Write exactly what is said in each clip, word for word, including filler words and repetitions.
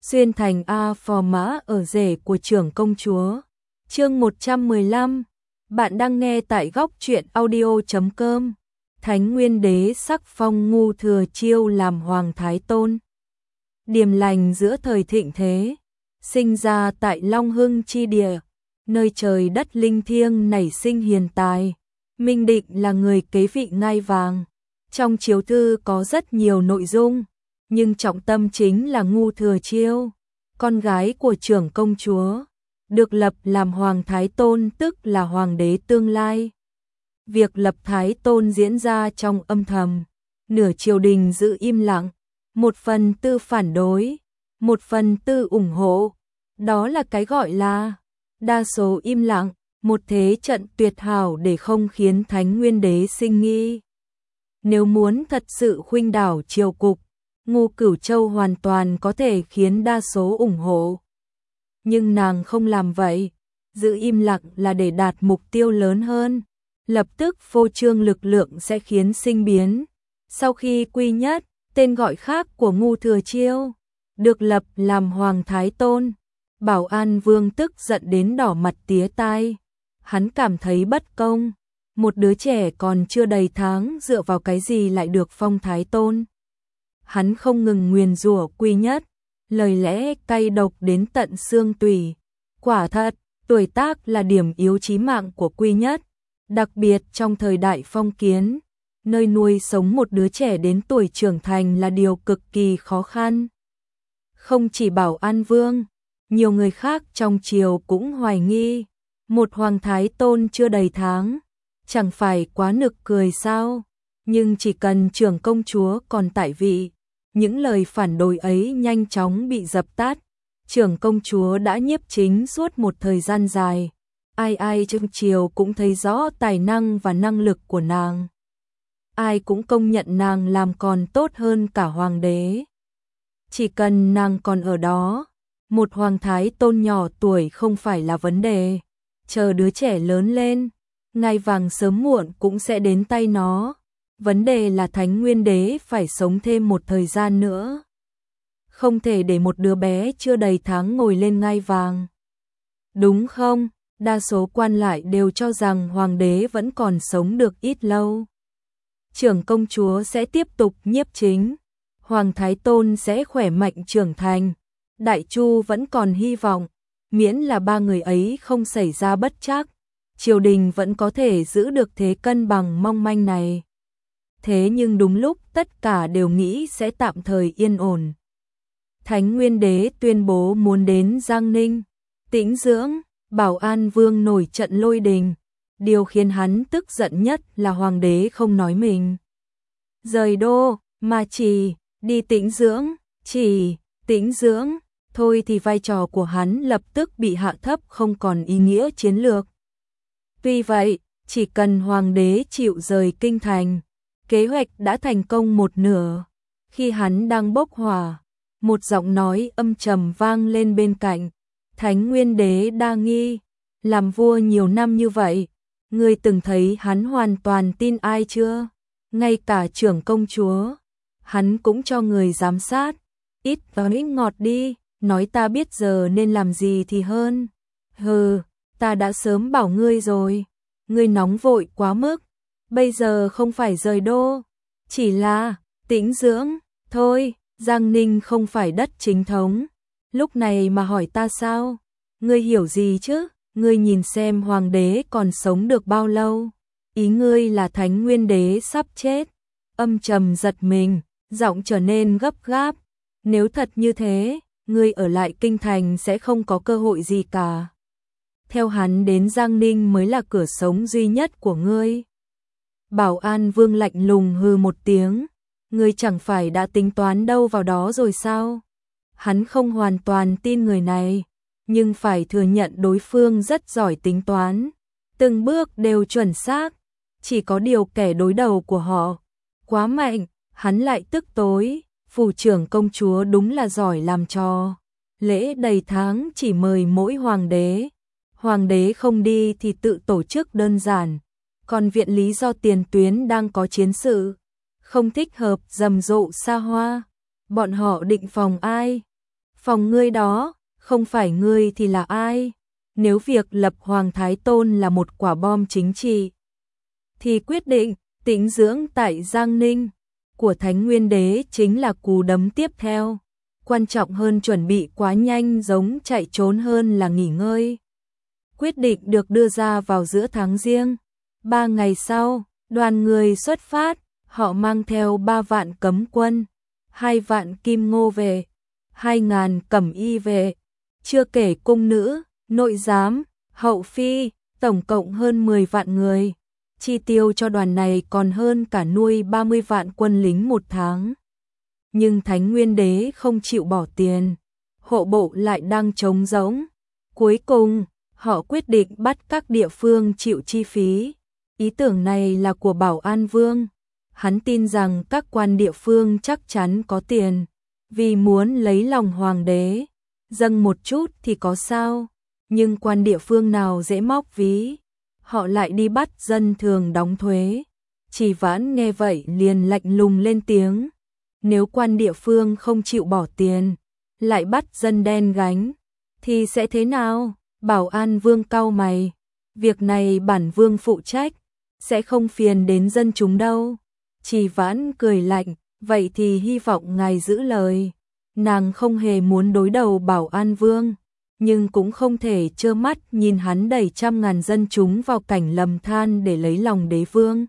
xuyên thành A phò mã ở rể của trưởng công chúa. Chương một trăm mười lăm. Bạn đang nghe tại góc truyện audio chấm com. Thánh Nguyên Đế sắc phong Ngu Thừa Chiêu làm hoàng thái tôn. Điềm lành giữa thời thịnh thế, sinh ra tại Long Hưng chi địa, nơi trời đất linh thiêng nảy sinh hiền tài. Minh Định là người kế vị ngai vàng. Trong chiếu thư có rất nhiều nội dung, nhưng trọng tâm chính là Ngu Thừa Chiêu, con gái của trưởng công chúa, được lập làm hoàng thái tôn, tức là hoàng đế tương lai. Việc lập thái tôn diễn ra trong âm thầm, nửa triều đình giữ im lặng, một phần tư phản đối, một phần tư ủng hộ. Đó là cái gọi là đa số im lặng, một thế trận tuyệt hảo để không khiến Thánh Nguyên Đế sinh nghi. Nếu muốn thật sự khuynh đảo triều cục, Ngu Cửu Châu hoàn toàn có thể khiến đa số ủng hộ. Nhưng nàng không làm vậy, giữ im lặng là để đạt mục tiêu lớn hơn. Lập tức phô trương lực lượng sẽ khiến sinh biến. Sau khi Quy Nhất, tên gọi khác của Ngu Thừa Chiêu, được lập làm hoàng thái tôn, Bảo An Vương tức giận đến đỏ mặt tía tai. Hắn cảm thấy bất công, một đứa trẻ còn chưa đầy tháng dựa vào cái gì lại được phong thái tôn. Hắn không ngừng nguyền rủa Quy Nhất, lời lẽ cay độc đến tận xương tủy. Quả thật, tuổi tác là điểm yếu chí mạng của Quy Nhất, đặc biệt trong thời đại phong kiến, nơi nuôi sống một đứa trẻ đến tuổi trưởng thành là điều cực kỳ khó khăn. Không chỉ Bảo An Vương, nhiều người khác trong triều cũng hoài nghi, một hoàng thái tôn chưa đầy tháng, chẳng phải quá nực cười sao? Nhưng chỉ cần trưởng công chúa còn tại vị, những lời phản đối ấy nhanh chóng bị dập tắt. Trưởng công chúa đã nhiếp chính suốt một thời gian dài, ai ai trong triều cũng thấy rõ tài năng và năng lực của nàng. Ai cũng công nhận nàng làm còn tốt hơn cả hoàng đế. Chỉ cần nàng còn ở đó, một hoàng thái tôn nhỏ tuổi không phải là vấn đề. Chờ đứa trẻ lớn lên, ngai vàng sớm muộn cũng sẽ đến tay nó. Vấn đề là Thánh Nguyên Đế phải sống thêm một thời gian nữa. Không thể để một đứa bé chưa đầy tháng ngồi lên ngai vàng. Đúng không? Đa số quan lại đều cho rằng hoàng đế vẫn còn sống được ít lâu. Trưởng công chúa sẽ tiếp tục nhiếp chính, hoàng thái tôn sẽ khỏe mạnh trưởng thành. Đại Chu vẫn còn hy vọng, miễn là ba người ấy không xảy ra bất trắc, triều đình vẫn có thể giữ được thế cân bằng mong manh này. Thế nhưng đúng lúc tất cả đều nghĩ sẽ tạm thời yên ổn, Thánh Nguyên Đế tuyên bố muốn đến Giang Ninh tĩnh dưỡng. Bảo An Vương nổi trận lôi đình, điều khiến hắn tức giận nhất là hoàng đế không nói mình rời đô, mà chỉ đi tĩnh dưỡng, chỉ tĩnh dưỡng thôi thì vai trò của hắn lập tức bị hạ thấp, không còn ý nghĩa chiến lược. Tuy vậy, chỉ cần hoàng đế chịu rời kinh thành, kế hoạch đã thành công một nửa. Khi hắn đang bốc hỏa, một giọng nói âm trầm vang lên bên cạnh. Thánh Nguyên Đế đa nghi, làm vua nhiều năm như vậy, ngươi từng thấy hắn hoàn toàn tin ai chưa? Ngay cả trưởng công chúa, hắn cũng cho người giám sát. Ít nói ngọt đi, nói ta biết giờ nên làm gì thì hơn. Hừ, ta đã sớm bảo ngươi rồi, ngươi nóng vội quá mức. Bây giờ không phải rời đô, chỉ là tĩnh dưỡng thôi. Giang Ninh không phải đất chính thống, lúc này mà hỏi ta sao? Ngươi hiểu gì chứ? Ngươi nhìn xem hoàng đế còn sống được bao lâu? Ý ngươi là Thánh Nguyên Đế sắp chết? Âm trầm giật mình, giọng trở nên gấp gáp. Nếu thật như thế, ngươi ở lại kinh thành sẽ không có cơ hội gì cả. Theo hắn đến Giang Ninh mới là cửa sống duy nhất của ngươi. Bảo An Vương lạnh lùng hừ một tiếng. Ngươi chẳng phải đã tính toán đâu vào đó rồi sao? Hắn không hoàn toàn tin người này, nhưng phải thừa nhận đối phương rất giỏi tính toán. Từng bước đều chuẩn xác, chỉ có điều kẻ đối đầu của họ quá mạnh, hắn lại tức tối. Phủ trưởng công chúa đúng là giỏi làm trò. Lễ đầy tháng chỉ mời mỗi hoàng đế. Hoàng đế không đi thì tự tổ chức đơn giản. Còn viện lý do tiền tuyến đang có chiến sự, không thích hợp rầm rộ xa hoa. Bọn họ định phòng ai? Phòng ngươi đó, không phải ngươi thì là ai? Nếu việc lập Hoàng Thái Tôn là một quả bom chính trị, thì quyết định tĩnh dưỡng tại Giang Ninh của Thánh Nguyên Đế chính là cú đấm tiếp theo. Quan trọng hơn chuẩn bị quá nhanh giống chạy trốn hơn là nghỉ ngơi. Quyết định được đưa ra vào giữa tháng Giêng. Ba ngày sau, đoàn người xuất phát, họ mang theo ba vạn cấm quân, hai vạn kim ngô về, hai ngàn cẩm y về, chưa kể cung nữ, nội giám, hậu phi, tổng cộng hơn mười vạn người. Chi tiêu cho đoàn này còn hơn cả nuôi ba mươi vạn quân lính một tháng. Nhưng Thánh Nguyên Đế không chịu bỏ tiền, hộ bộ lại đang trống rỗng. Cuối cùng, họ quyết định bắt các địa phương chịu chi phí. Ý tưởng này là của Bảo An Vương. Hắn tin rằng các quan địa phương chắc chắn có tiền, vì muốn lấy lòng hoàng đế, dâng một chút thì có sao. Nhưng quan địa phương nào dễ móc ví, họ lại đi bắt dân thường đóng thuế. Chỉ Vãn nghe vậy liền lạnh lùng lên tiếng. Nếu quan địa phương không chịu bỏ tiền, lại bắt dân đen gánh, thì sẽ thế nào? Bảo An Vương cau mày. Việc này bản vương phụ trách, sẽ không phiền đến dân chúng đâu. Chỉ Vãn cười lạnh, vậy thì hy vọng ngài giữ lời. Nàng không hề muốn đối đầu Bảo An Vương, nhưng cũng không thể trơ mắt nhìn hắn đẩy trăm ngàn dân chúng vào cảnh lầm than để lấy lòng đế vương.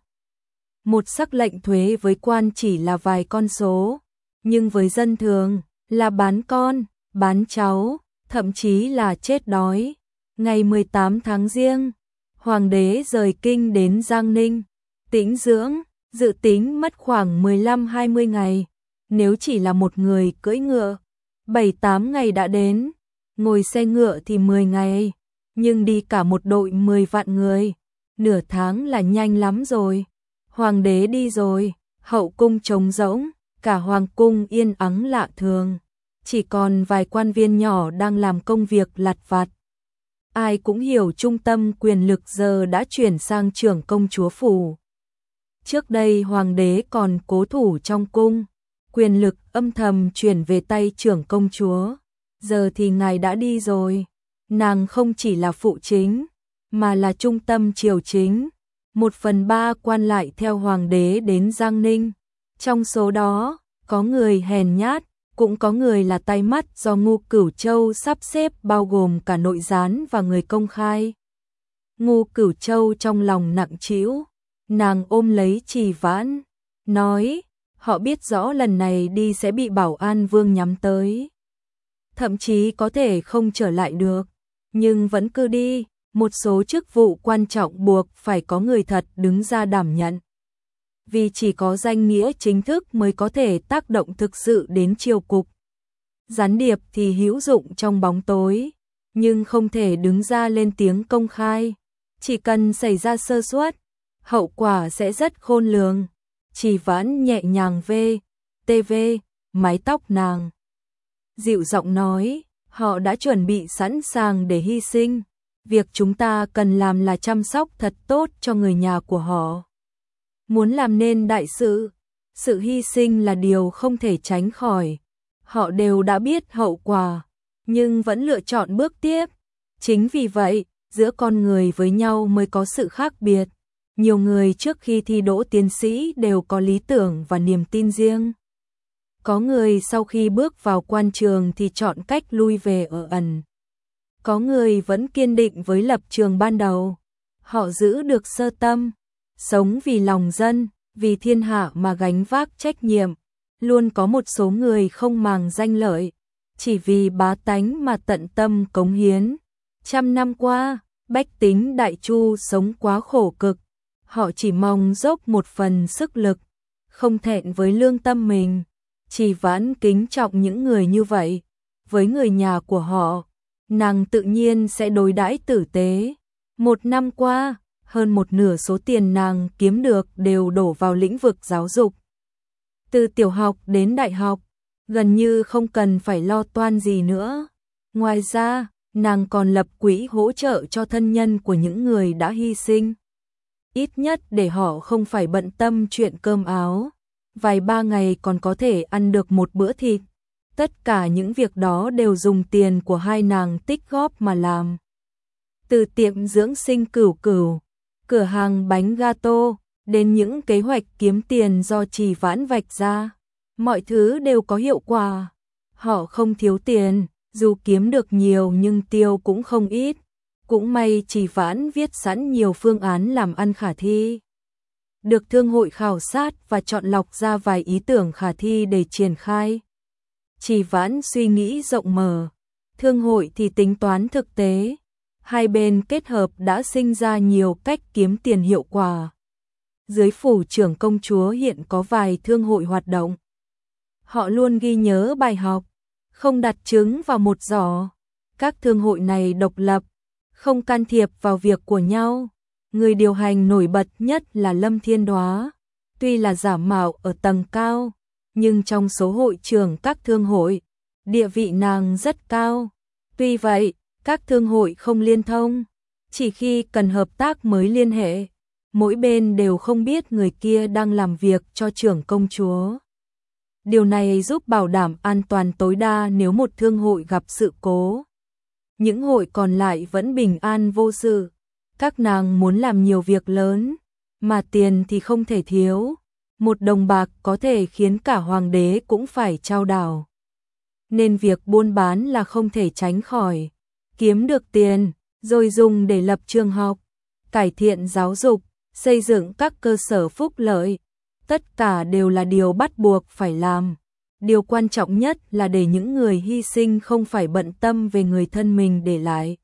Một sắc lệnh thuế với quan chỉ là vài con số, nhưng với dân thường là bán con, bán cháu, thậm chí là chết đói. Ngày mười tám tháng Giêng, hoàng đế rời kinh đến Giang Ninh, tĩnh dưỡng, dự tính mất khoảng mười lăm hai mươi ngày. Nếu chỉ là một người cưỡi ngựa, bảy tám ngày đã đến, ngồi xe ngựa thì mười ngày, nhưng đi cả một đội mười vạn người, nửa tháng là nhanh lắm rồi. Hoàng đế đi rồi, hậu cung trống rỗng, cả hoàng cung yên ắng lạ thường, chỉ còn vài quan viên nhỏ đang làm công việc lặt vặt. Ai cũng hiểu trung tâm quyền lực giờ đã chuyển sang trưởng công chúa phủ. Trước đây hoàng đế còn cố thủ trong cung, quyền lực âm thầm chuyển về tay trưởng công chúa. Giờ thì ngài đã đi rồi, nàng không chỉ là phụ chính, mà là trung tâm triều chính. Một phần ba quan lại theo hoàng đế đến Giang Ninh. Trong số đó, có người hèn nhát, cũng có người là tay mắt do Ngu Cửu Châu sắp xếp, bao gồm cả nội gián và người công khai. Ngu Cửu Châu trong lòng nặng trĩu, nàng ôm lấy Trì Vãn, nói, họ biết rõ lần này đi sẽ bị Bảo An Vương nhắm tới. Thậm chí có thể không trở lại được, nhưng vẫn cứ đi. Một số chức vụ quan trọng buộc phải có người thật đứng ra đảm nhận. Vì chỉ có danh nghĩa chính thức mới có thể tác động thực sự đến triều cục. Gián điệp thì hữu dụng trong bóng tối, nhưng không thể đứng ra lên tiếng công khai. Chỉ cần xảy ra sơ suất, hậu quả sẽ rất khôn lường. Trì Vãn nhẹ nhàng vê, tê vê, mái tóc nàng. Dịu giọng nói, họ đã chuẩn bị sẵn sàng để hy sinh. Việc chúng ta cần làm là chăm sóc thật tốt cho người nhà của họ. Muốn làm nên đại sự, sự hy sinh là điều không thể tránh khỏi. Họ đều đã biết hậu quả, nhưng vẫn lựa chọn bước tiếp. Chính vì vậy, giữa con người với nhau mới có sự khác biệt. Nhiều người trước khi thi đỗ tiến sĩ đều có lý tưởng và niềm tin riêng. Có người sau khi bước vào quan trường thì chọn cách lui về ở ẩn. Có người vẫn kiên định với lập trường ban đầu. Họ giữ được sơ tâm, sống vì lòng dân, vì thiên hạ mà gánh vác trách nhiệm. Luôn có một số người không màng danh lợi, chỉ vì bá tánh mà tận tâm cống hiến. Trăm năm qua, bách tính Đại Chu sống quá khổ cực. Họ chỉ mong dốc một phần sức lực, không thẹn với lương tâm mình. Trì Vãn kính trọng những người như vậy. Với người nhà của họ, nàng tự nhiên sẽ đối đãi tử tế. Một năm qua, hơn một nửa số tiền nàng kiếm được đều đổ vào lĩnh vực giáo dục. Từ tiểu học đến đại học, gần như không cần phải lo toan gì nữa. Ngoài ra, nàng còn lập quỹ hỗ trợ cho thân nhân của những người đã hy sinh. Ít nhất để họ không phải bận tâm chuyện cơm áo. Vài ba ngày còn có thể ăn được một bữa thịt. Tất cả những việc đó đều dùng tiền của hai nàng tích góp mà làm. Từ tiệm dưỡng sinh Cửu Cửu, cửa hàng bánh gato, đến những kế hoạch kiếm tiền do Trì Vãn vạch ra, mọi thứ đều có hiệu quả. Họ không thiếu tiền, dù kiếm được nhiều nhưng tiêu cũng không ít. Cũng may Trì Vãn viết sẵn nhiều phương án làm ăn khả thi. Được thương hội khảo sát và chọn lọc ra vài ý tưởng khả thi để triển khai. Trì Vãn suy nghĩ rộng mở, thương hội thì tính toán thực tế. Hai bên kết hợp đã sinh ra nhiều cách kiếm tiền hiệu quả. Dưới phủ trưởng công chúa hiện có vài thương hội hoạt động. Họ luôn ghi nhớ bài học, không đặt trứng vào một giỏ. Các thương hội này độc lập, không can thiệp vào việc của nhau. Người điều hành nổi bật nhất là Lâm Thiên Đóa. Tuy là giả mạo ở tầng cao, nhưng trong số hội trưởng các thương hội, địa vị nàng rất cao. Tuy vậy, các thương hội không liên thông, chỉ khi cần hợp tác mới liên hệ. Mỗi bên đều không biết người kia đang làm việc cho trưởng công chúa. Điều này giúp bảo đảm an toàn tối đa nếu một thương hội gặp sự cố. Những hội còn lại vẫn bình an vô sự. Các nàng muốn làm nhiều việc lớn, mà tiền thì không thể thiếu. Một đồng bạc có thể khiến cả hoàng đế cũng phải trao đảo. Nên việc buôn bán là không thể tránh khỏi. Kiếm được tiền, rồi dùng để lập trường học, cải thiện giáo dục, xây dựng các cơ sở phúc lợi. Tất cả đều là điều bắt buộc phải làm. Điều quan trọng nhất là để những người hy sinh không phải bận tâm về người thân mình để lại.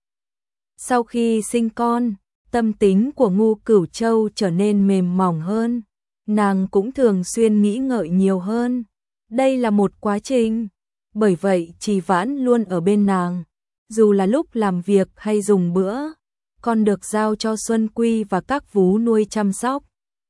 Sau khi sinh con, tâm tính của Ngu Cửu Châu trở nên mềm mỏng hơn. Nàng cũng thường xuyên nghĩ ngợi nhiều hơn. Đây là một quá trình. Bởi vậy Trì Vãn luôn ở bên nàng. Dù là lúc làm việc hay dùng bữa, con được giao cho Xuân Quy và các vú nuôi chăm sóc.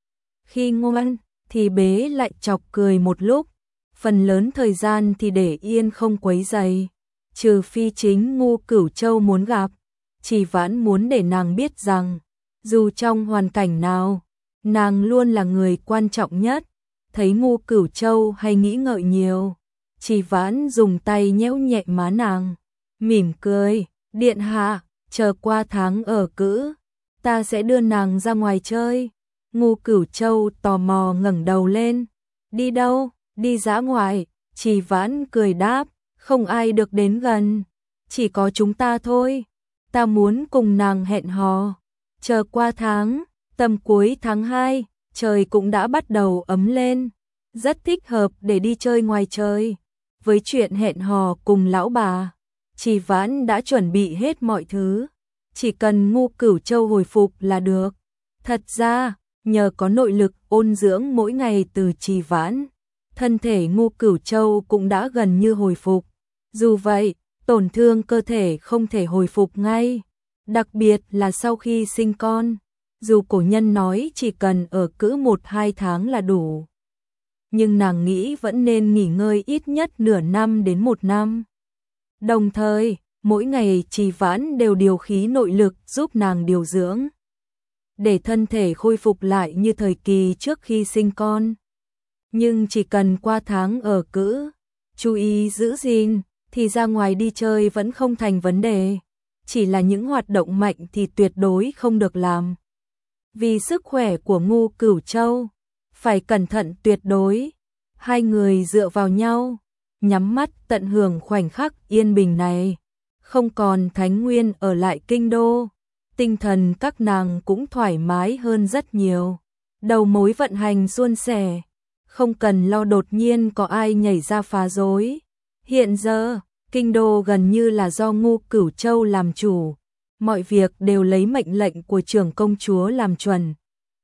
Khi ngoan, thì bế lại chọc cười một lúc. Phần lớn thời gian thì để yên không quấy rầy. Trừ phi chính Ngu Cửu Châu muốn gặp. Trì Vãn muốn để nàng biết rằng, dù trong hoàn cảnh nào, nàng luôn là người quan trọng nhất. Thấy Ngu Cửu Châu hay nghĩ ngợi nhiều, Trì Vãn dùng tay nhéo nhẹ má nàng, mỉm cười, điện hạ, chờ qua tháng ở cữ, ta sẽ đưa nàng ra ngoài chơi. Ngu Cửu Châu tò mò ngẩng đầu lên, đi đâu? Đi dã ngoại. Trì Vãn cười đáp, không ai được đến gần, chỉ có chúng ta thôi. Ta muốn cùng nàng hẹn hò. Chờ qua tháng, tầm cuối tháng hai, trời cũng đã bắt đầu ấm lên, rất thích hợp để đi chơi ngoài trời. Với chuyện hẹn hò cùng lão bà, Trì Vãn đã chuẩn bị hết mọi thứ, chỉ cần Ngu Cửu Châu hồi phục là được. Thật ra, nhờ có nội lực ôn dưỡng mỗi ngày từ Trì Vãn, thân thể Ngu Cửu Châu cũng đã gần như hồi phục. Dù vậy, tổn thương cơ thể không thể hồi phục ngay, đặc biệt là sau khi sinh con. Dù cổ nhân nói chỉ cần ở cữ một hai tháng là đủ, nhưng nàng nghĩ vẫn nên nghỉ ngơi ít nhất nửa năm đến một năm. Đồng thời, mỗi ngày Trì Vãn đều điều khí nội lực giúp nàng điều dưỡng, để thân thể khôi phục lại như thời kỳ trước khi sinh con. Nhưng chỉ cần qua tháng ở cữ, chú ý giữ gìn, thì ra ngoài đi chơi vẫn không thành vấn đề. Chỉ là những hoạt động mạnh thì tuyệt đối không được làm. Vì sức khỏe của Ngu Cửu Châu, phải cẩn thận tuyệt đối. Hai người dựa vào nhau, nhắm mắt tận hưởng khoảnh khắc yên bình này. Không còn Thánh Nguyên ở lại kinh đô, tinh thần các nàng cũng thoải mái hơn rất nhiều. Đầu mối vận hành suôn sẻ, không cần lo đột nhiên có ai nhảy ra phá rối. Hiện giờ, kinh đô gần như là do Ngu Cửu Châu làm chủ, mọi việc đều lấy mệnh lệnh của trưởng công chúa làm chuẩn.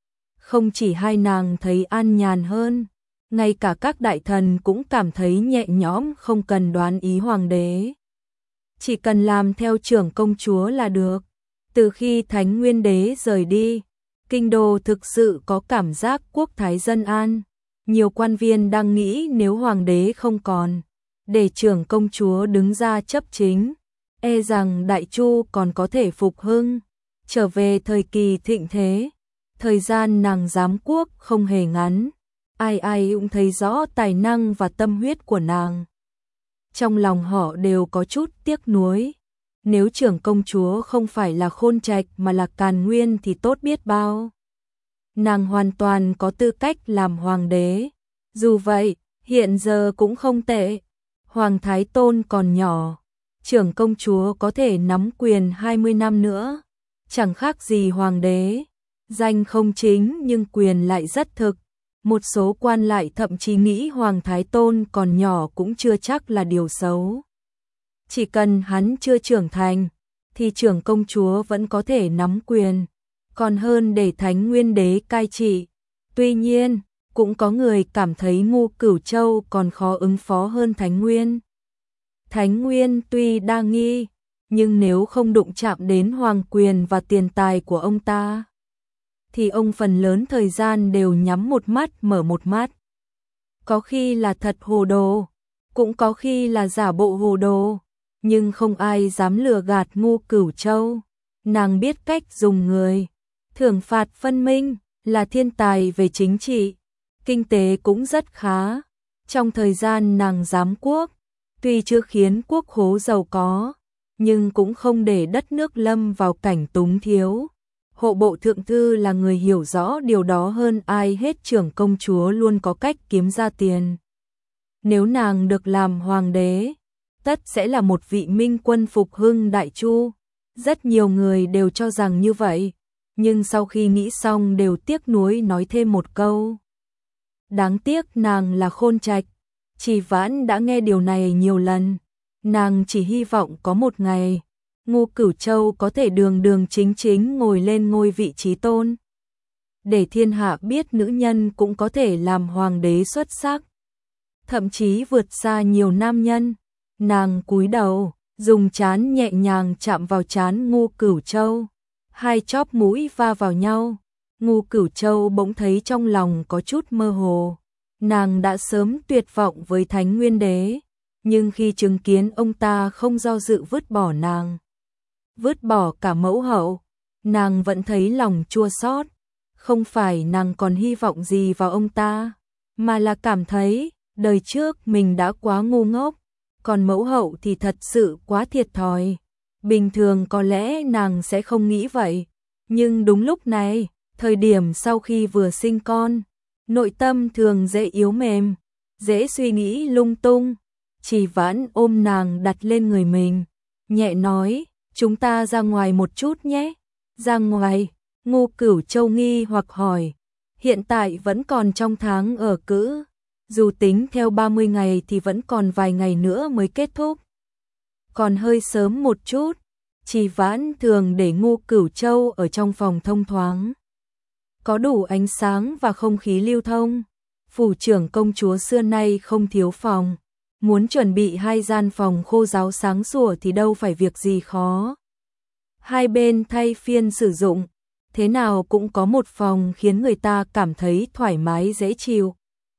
Không chỉ hai nàng thấy an nhàn hơn, ngay cả các đại thần cũng cảm thấy nhẹ nhõm, không cần đoán ý hoàng đế. Chỉ cần làm theo trưởng công chúa là được. Từ khi Thánh Nguyên đế rời đi, kinh đô thực sự có cảm giác quốc thái dân an. Nhiều quan viên đang nghĩ nếu hoàng đế không còn, để trưởng công chúa đứng ra chấp chính, e rằng Đại Chu còn có thể phục hưng, trở về thời kỳ thịnh thế. Thời gian nàng giám quốc không hề ngắn, ai ai cũng thấy rõ tài năng và tâm huyết của nàng. trong lòng họ đều có chút tiếc nuối. Nếu trưởng công chúa không phải là Khôn Trạch mà là Càn Nguyên thì tốt biết bao. Nàng hoàn toàn có tư cách làm hoàng đế. Dù vậy, hiện giờ cũng không tệ. Hoàng Thái Tôn còn nhỏ, trưởng công chúa có thể nắm quyền hai mươi năm nữa, chẳng khác gì hoàng đế. Danh không chính nhưng quyền lại rất thực. Một số quan lại thậm chí nghĩ Hoàng Thái Tôn còn nhỏ cũng chưa chắc là điều xấu. Chỉ cần hắn chưa trưởng thành, thì trưởng công chúa vẫn có thể nắm quyền, còn hơn để Thánh Nguyên Đế cai trị. Tuy nhiên, cũng có người cảm thấy Ngô Cửu Châu còn khó ứng phó hơn Thánh Nguyên. Thánh Nguyên tuy đa nghi, nhưng nếu không đụng chạm đến hoàng quyền và tiền tài của ông ta, thì ông phần lớn thời gian đều nhắm một mắt mở một mắt. Có khi là thật hồ đồ, cũng có khi là giả bộ hồ đồ, nhưng không ai dám lừa gạt Ngô Cửu Châu. Nàng biết cách dùng người, thưởng phạt phân minh, là thiên tài về chính trị, kinh tế cũng rất khá. Trong thời gian nàng giám quốc, tuy chưa khiến quốc khố giàu có, nhưng cũng không để đất nước lâm vào cảnh túng thiếu. Hộ bộ thượng thư là người hiểu rõ điều đó hơn ai hết, trưởng công chúa luôn có cách kiếm ra tiền. Nếu nàng được làm hoàng đế, tất sẽ là một vị minh quân phục hưng Đại Chu. Rất nhiều người đều cho rằng như vậy, nhưng sau khi nghĩ xong đều tiếc nuối nói thêm một câu. Đáng tiếc nàng là Khôn Trạch. Chỉ Vãn đã nghe điều này nhiều lần. Nàng chỉ hy vọng có một ngày Ngô Cửu Châu có thể đường đường chính chính ngồi lên ngôi vị trí tôn, để thiên hạ biết nữ nhân cũng có thể làm hoàng đế xuất sắc, thậm chí vượt xa nhiều nam nhân. Nàng cúi đầu, dùng trán nhẹ nhàng chạm vào trán Ngô Cửu Châu, hai chóp mũi va vào nhau. Ngô Cửu Châu bỗng thấy trong lòng có chút mơ hồ. Nàng đã sớm tuyệt vọng với Thánh Nguyên Đế, nhưng khi chứng kiến ông ta không do dự vứt bỏ nàng, vứt bỏ cả mẫu hậu, nàng vẫn thấy lòng chua xót. Không phải nàng còn hy vọng gì vào ông ta, mà là cảm thấy đời trước mình đã quá ngu ngốc, còn mẫu hậu thì thật sự quá thiệt thòi. Bình thường có lẽ nàng sẽ không nghĩ vậy, nhưng đúng lúc này, thời điểm sau khi vừa sinh con, nội tâm thường dễ yếu mềm, dễ suy nghĩ lung tung. Chỉ Vãn ôm nàng đặt lên người mình, nhẹ nói, chúng ta ra ngoài một chút nhé. Ra ngoài? Ngô Cửu Châu nghi hoặc hỏi. Hiện tại vẫn còn trong tháng ở cữ, dù tính theo ba mươi ngày thì vẫn còn vài ngày nữa mới kết thúc. Còn hơi sớm một chút. Chỉ Vãn thường để Ngô Cửu Châu ở trong phòng thông thoáng, có đủ ánh sáng và không khí lưu thông. Phủ trưởng công chúa xưa nay không thiếu phòng, muốn chuẩn bị hai gian phòng khô ráo sáng sủa thì đâu phải việc gì khó. Hai bên thay phiên sử dụng, thế nào cũng có một phòng khiến người ta cảm thấy thoải mái dễ chịu.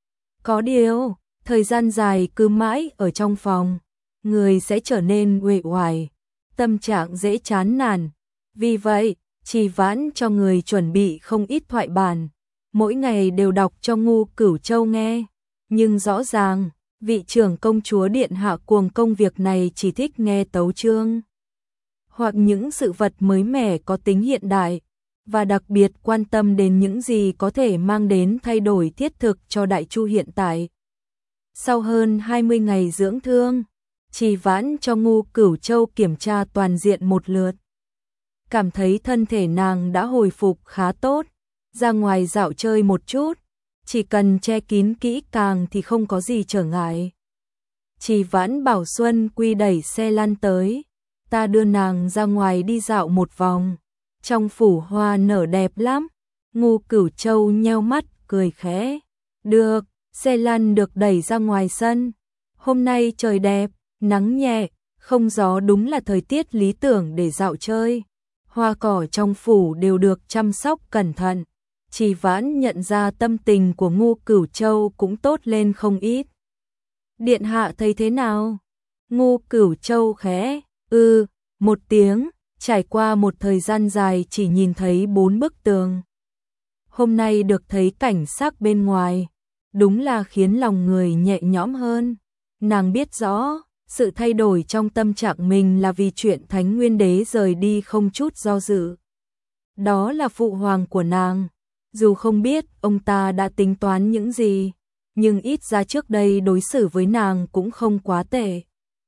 Có điều, thời gian dài cứ mãi ở trong phòng, người sẽ trở nên uể oải, tâm trạng dễ chán nản. Vì vậy, Chỉ Vãn cho người chuẩn bị không ít thoại bản, mỗi ngày đều đọc cho Ngô Cửu Châu nghe. Nhưng rõ ràng, vị trưởng công chúa điện hạ cuồng công việc này chỉ thích nghe tấu chương, hoặc những sự vật mới mẻ có tính hiện đại, và đặc biệt quan tâm đến những gì có thể mang đến thay đổi thiết thực cho Đại Chu hiện tại. Sau hơn hai mươi ngày dưỡng thương, Chỉ Vãn cho Ngô Cửu Châu kiểm tra toàn diện một lượt. Cảm thấy thân thể nàng đã hồi phục khá tốt, ra ngoài dạo chơi một chút, chỉ cần che kín kỹ càng thì không có gì trở ngại. Chỉ Vãn bảo Xuân Quy đẩy xe lăn tới, ta đưa nàng ra ngoài đi dạo một vòng, trong phủ hoa nở đẹp lắm. Ngô Cửu Châu nheo mắt cười khẽ, được. Xe lăn được đẩy ra ngoài sân. Hôm nay trời đẹp, nắng nhẹ, không gió, đúng là thời tiết lý tưởng để dạo chơi. Hoa cỏ trong phủ đều được chăm sóc cẩn thận. Chỉ Vãn nhận ra tâm tình của Ngô Cửu Châu cũng tốt lên không ít. Điện hạ thấy thế nào? Ngô Cửu Châu khẽ ư, ừ, một tiếng, trải qua một thời gian dài chỉ nhìn thấy bốn bức tường. Hôm nay được thấy cảnh sắc bên ngoài, đúng là khiến lòng người nhẹ nhõm hơn. Nàng biết rõ, Sự thay đổi trong tâm trạng mình là vì chuyện Thánh Nguyên Đế rời đi không chút do dự. Đó là phụ hoàng của nàng. Dù không biết ông ta đã tính toán những gì, nhưng ít ra trước đây đối xử với nàng cũng không quá tệ.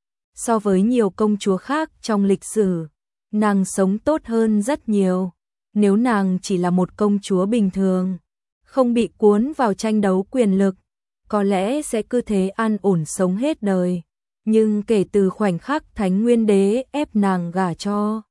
So với nhiều công chúa khác trong lịch sử, nàng sống tốt hơn rất nhiều. Nếu nàng chỉ là một công chúa bình thường, không bị cuốn vào tranh đấu quyền lực, có lẽ sẽ cứ thế an ổn sống hết đời. Nhưng kể từ khoảnh khắc Thánh Nguyên Đế ép nàng gả cho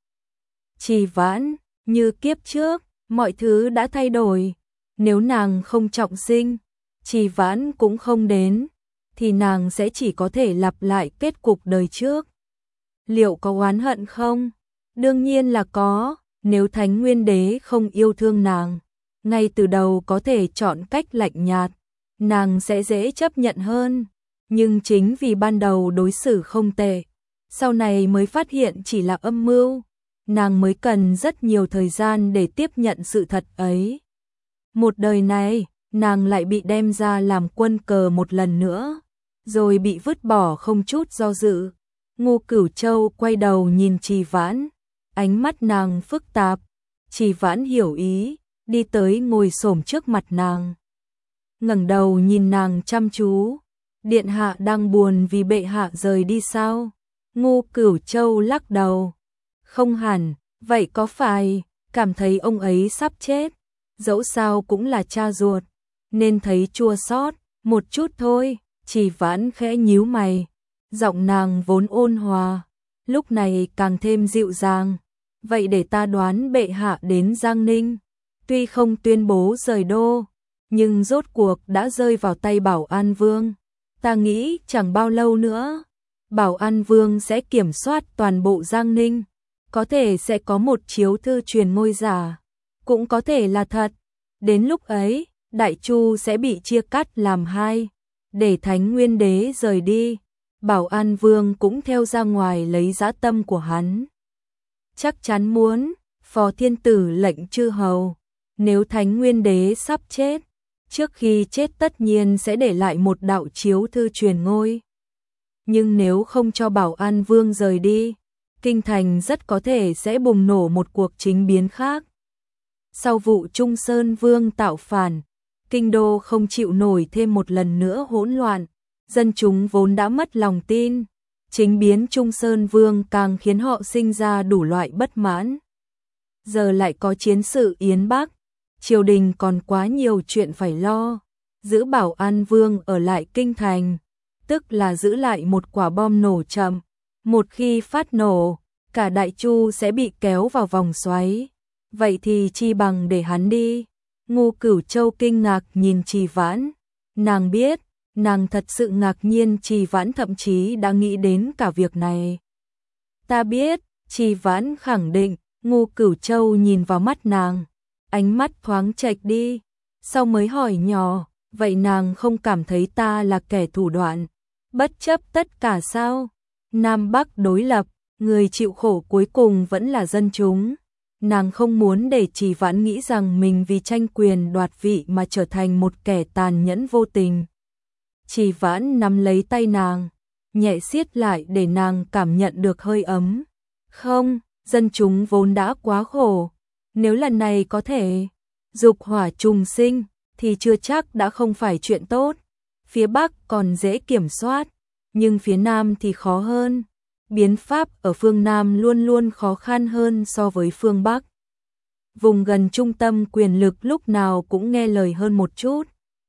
Trì Vãn, như kiếp trước, mọi thứ đã thay đổi. Nếu nàng không trọng sinh, Trì Vãn cũng không đến, thì nàng sẽ chỉ có thể lặp lại kết cục đời trước. Liệu có oán hận không? Đương nhiên là có. Nếu Thánh Nguyên Đế không yêu thương nàng, ngay từ đầu có thể chọn cách lạnh nhạt, nàng sẽ dễ chấp nhận hơn. Nhưng chính vì ban đầu đối xử không tệ, sau này mới phát hiện chỉ là âm mưu, nàng mới cần rất nhiều thời gian để tiếp nhận sự thật ấy. Một đời này, nàng lại bị đem ra làm quân cờ một lần nữa, rồi bị vứt bỏ không chút do dự. Ngô Cửu Châu quay đầu nhìn Trì Vãn, ánh mắt nàng phức tạp. Trì Vãn hiểu ý, đi tới ngồi xổm trước mặt nàng, ngẩng đầu nhìn nàng chăm chú. Điện hạ đang buồn vì bệ hạ rời đi sao? Ngô Cửu Châu lắc đầu. Không hẳn, vậy có phải cảm thấy ông ấy sắp chết, dẫu sao cũng là cha ruột, nên thấy chua xót một chút thôi. Trì Vãn khẽ nhíu mày, giọng nàng vốn ôn hòa, lúc này càng thêm dịu dàng. Vậy để ta đoán bệ hạ đến Giang Ninh, tuy không tuyên bố rời đô, nhưng rốt cuộc đã rơi vào tay Bảo An Vương. Ta nghĩ chẳng bao lâu nữa, Bảo An Vương sẽ kiểm soát toàn bộ Giang Ninh, có thể sẽ có một chiếu thư truyền ngôi giả, cũng có thể là thật. Đến lúc ấy, Đại Chu sẽ bị chia cắt làm hai, để Thánh Nguyên Đế rời đi, Bảo An Vương cũng theo ra ngoài lấy dã tâm của hắn. Chắc chắn muốn Phò Thiên Tử lệnh chư hầu, nếu Thánh Nguyên Đế sắp chết, trước khi chết tất nhiên sẽ để lại một đạo chiếu thư truyền ngôi. Nhưng nếu không cho Bảo An Vương rời đi, kinh thành rất có thể sẽ bùng nổ một cuộc chính biến khác. Sau vụ Trung Sơn Vương tạo phản, kinh đô không chịu nổi thêm một lần nữa hỗn loạn, dân chúng vốn đã mất lòng tin, chính biến Trung Sơn Vương càng khiến họ sinh ra đủ loại bất mãn. Giờ lại có chiến sự Yến Bắc, triều đình còn quá nhiều chuyện phải lo, giữ Bảo An Vương ở lại kinh thành, tức là giữ lại một quả bom nổ chậm, một khi phát nổ, cả Đại Chu sẽ bị kéo vào vòng xoáy, vậy thì chi bằng để hắn đi. Ngô Cửu Châu kinh ngạc nhìn Trì Vãn, nàng biết, nàng thật sự ngạc nhiên Trì Vãn thậm chí đã nghĩ đến cả việc này. Ta biết, Trì Vãn khẳng định. Ngô Cửu Châu nhìn vào mắt nàng, ánh mắt thoáng chệch đi, sau mới hỏi nhỏ, vậy nàng không cảm thấy ta là kẻ thủ đoạn, bất chấp tất cả sao? Nam Bắc đối lập, người chịu khổ cuối cùng vẫn là dân chúng. Nàng không muốn để Trì Vãn nghĩ rằng mình vì tranh quyền đoạt vị mà trở thành một kẻ tàn nhẫn vô tình. Trì Vãn nắm lấy tay nàng, nhẹ siết lại để nàng cảm nhận được hơi ấm. Không, dân chúng vốn đã quá khổ, nếu lần này có thể dục hỏa trùng sinh thì chưa chắc đã không phải chuyện tốt. Phía Bắc còn dễ kiểm soát, nhưng phía Nam thì khó hơn. Biến pháp ở phương Nam luôn luôn khó khăn hơn so với phương Bắc. Vùng gần trung tâm quyền lực lúc nào cũng nghe lời hơn một chút.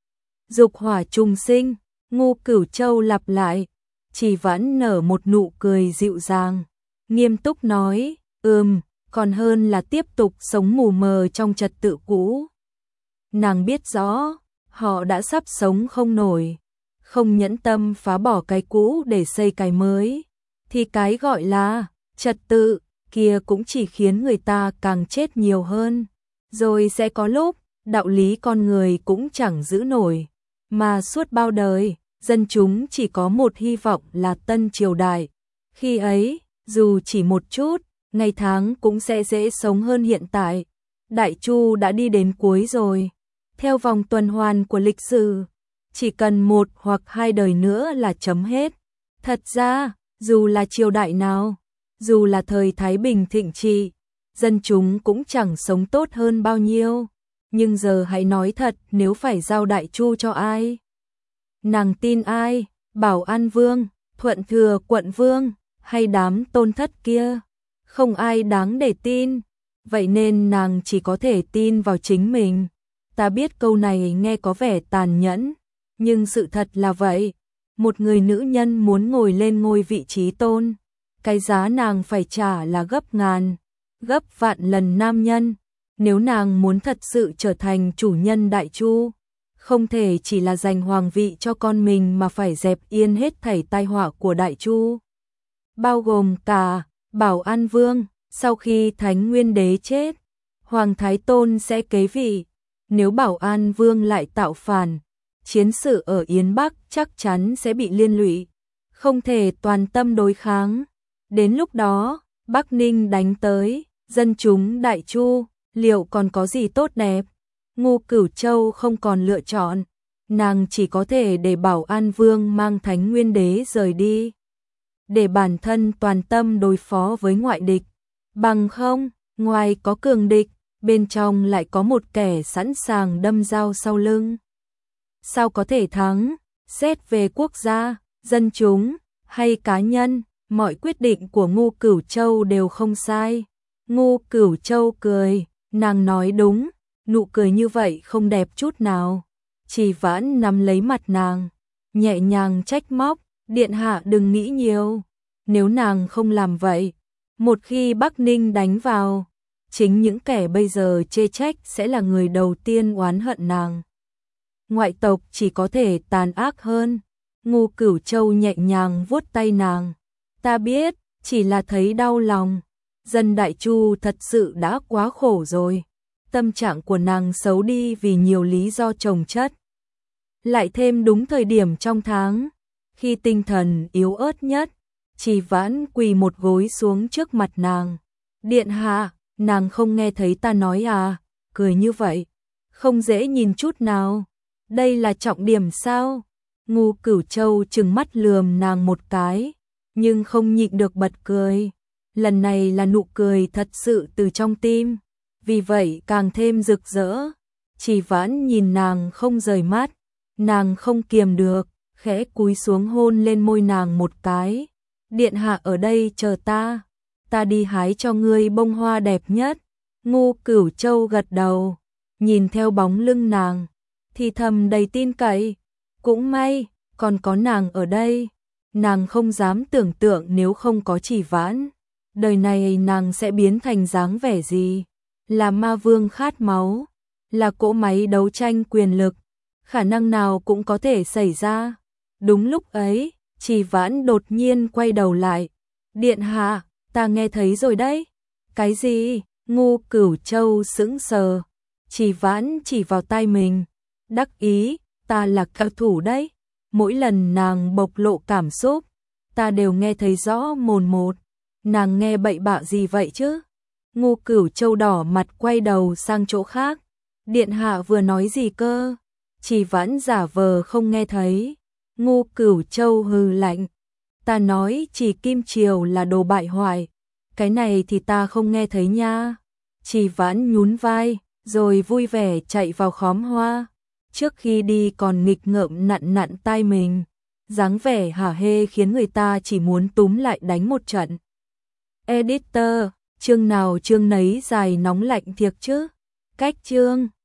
Dục hỏa trùng sinh, Ngô Cửu Châu lặp lại. Trì Vãn nở một nụ cười dịu dàng, nghiêm túc nói, ừm, còn hơn là tiếp tục sống mù mờ trong trật tự cũ. Nàng biết rõ, họ đã sắp sống không nổi, không nhẫn tâm phá bỏ cái cũ để xây cái mới, thì cái gọi là trật tự kia cũng chỉ khiến người ta càng chết nhiều hơn. Rồi sẽ có lúc, đạo lý con người cũng chẳng giữ nổi, mà suốt bao đời, dân chúng chỉ có một hy vọng là tân triều đại. Khi ấy, dù chỉ một chút, ngày tháng cũng sẽ dễ sống hơn hiện tại. Đại Chu đã đi đến cuối rồi. Theo vòng tuần hoàn của lịch sử, chỉ cần một hoặc hai đời nữa là chấm hết. Thật ra, Dù là triều đại nào, dù là thời Thái Bình thịnh trị, dân chúng cũng chẳng sống tốt hơn bao nhiêu. Nhưng giờ hãy nói thật, nếu phải giao Đại Chu cho ai? Nàng tin ai? Bảo An Vương, Thuận Thừa Quận Vương, hay đám tôn thất kia? Không ai đáng để tin. Vậy nên nàng chỉ có thể tin vào chính mình. Ta biết câu này nghe có vẻ tàn nhẫn, nhưng sự thật là vậy. Một người nữ nhân muốn ngồi lên ngôi vị trí tôn, cái giá nàng phải trả là gấp ngàn, gấp vạn lần nam nhân. Nếu nàng muốn thật sự trở thành chủ nhân Đại Chu, không thể chỉ là giành hoàng vị cho con mình mà phải dẹp yên hết thảy tai họa của Đại Chu, bao gồm cả Bảo An Vương. Sau khi Thánh Nguyên Đế chết, Hoàng Thái Tôn sẽ kế vị. Nếu Bảo An Vương lại tạo phản, chiến sự ở Yến Bắc chắc chắn sẽ bị liên lụy, không thể toàn tâm đối kháng. Đến lúc đó, Bắc Ninh đánh tới, dân chúng Đại Chu liệu còn có gì tốt đẹp? Ngô Cửu Châu không còn lựa chọn, nàng chỉ có thể để Bảo An Vương mang Thánh Nguyên Đế rời đi, để bản thân toàn tâm đối phó với ngoại địch. Bằng không, ngoài có cường địch, bên trong lại có một kẻ sẵn sàng đâm dao sau lưng. Sao có thể thắng? Xét về quốc gia, dân chúng hay cá nhân, mọi quyết định của Ngô Cửu Châu đều không sai. Ngô Cửu Châu cười, nàng nói đúng, nụ cười như vậy không đẹp chút nào. Chỉ Vãn nắm lấy mặt nàng, nhẹ nhàng trách móc, điện hạ đừng nghĩ nhiều. Nếu nàng không làm vậy, một khi Bắc Ninh đánh vào, chính những kẻ bây giờ chê trách sẽ là người đầu tiên oán hận nàng. Ngoại tộc chỉ có thể tàn ác hơn. Ngô Cửu Châu nhẹ nhàng vuốt tay nàng. Ta biết, chỉ là thấy đau lòng. Dân Đại Chu thật sự đã quá khổ rồi. Tâm trạng của nàng xấu đi vì nhiều lý do chồng chất. Lại thêm đúng thời điểm trong tháng, khi tinh thần yếu ớt nhất, Chỉ Vãn quỳ một gối xuống trước mặt nàng. Điện hạ, nàng không nghe thấy ta nói à? Cười như vậy, không dễ nhìn chút nào. Đây là trọng điểm sao? Ngô Cửu Châu trừng mắt lườm nàng một cái, nhưng không nhịn được bật cười. Lần này là nụ cười thật sự từ trong tim, vì vậy càng thêm rực rỡ. Chỉ Vãn nhìn nàng không rời mắt, nàng không kiềm được, khẽ cúi xuống hôn lên môi nàng một cái. Điện hạ ở đây chờ ta, ta đi hái cho ngươi bông hoa đẹp nhất. Ngô Cửu Châu gật đầu, nhìn theo bóng lưng nàng, thì thầm đầy tin cậy. Cũng may, còn có nàng ở đây. Nàng không dám tưởng tượng nếu không có Chỉ Vãn, đời này nàng sẽ biến thành dáng vẻ gì. Là ma vương khát máu, là cỗ máy đấu tranh quyền lực, khả năng nào cũng có thể xảy ra. Đúng lúc ấy, Chỉ Vãn đột nhiên quay đầu lại. Điện hạ, ta nghe thấy rồi đấy. Cái gì? Ngô Cửu Châu sững sờ. Chỉ Vãn chỉ vào tai mình, đắc ý, ta là cao thủ đấy. Mỗi lần nàng bộc lộ cảm xúc, ta đều nghe thấy rõ mồn một. Nàng nghe bậy bạ gì vậy chứ? Ngô Cửu Châu đỏ mặt quay đầu sang chỗ khác. Điện hạ vừa nói gì cơ? Chỉ Vãn giả vờ không nghe thấy. Ngô Cửu Châu hừ lạnh. Ta nói Chỉ Kim Triều là đồ bại hoại. Cái này thì ta không nghe thấy nha. Chỉ Vãn nhún vai, rồi vui vẻ chạy vào khóm hoa. Trước khi đi còn nghịch ngợm nặn nặn tai mình. Dáng vẻ hả hê khiến người ta chỉ muốn túm lại đánh một trận. Editor, chương nào chương nấy dài nóng lạnh thiệt chứ. Cách chương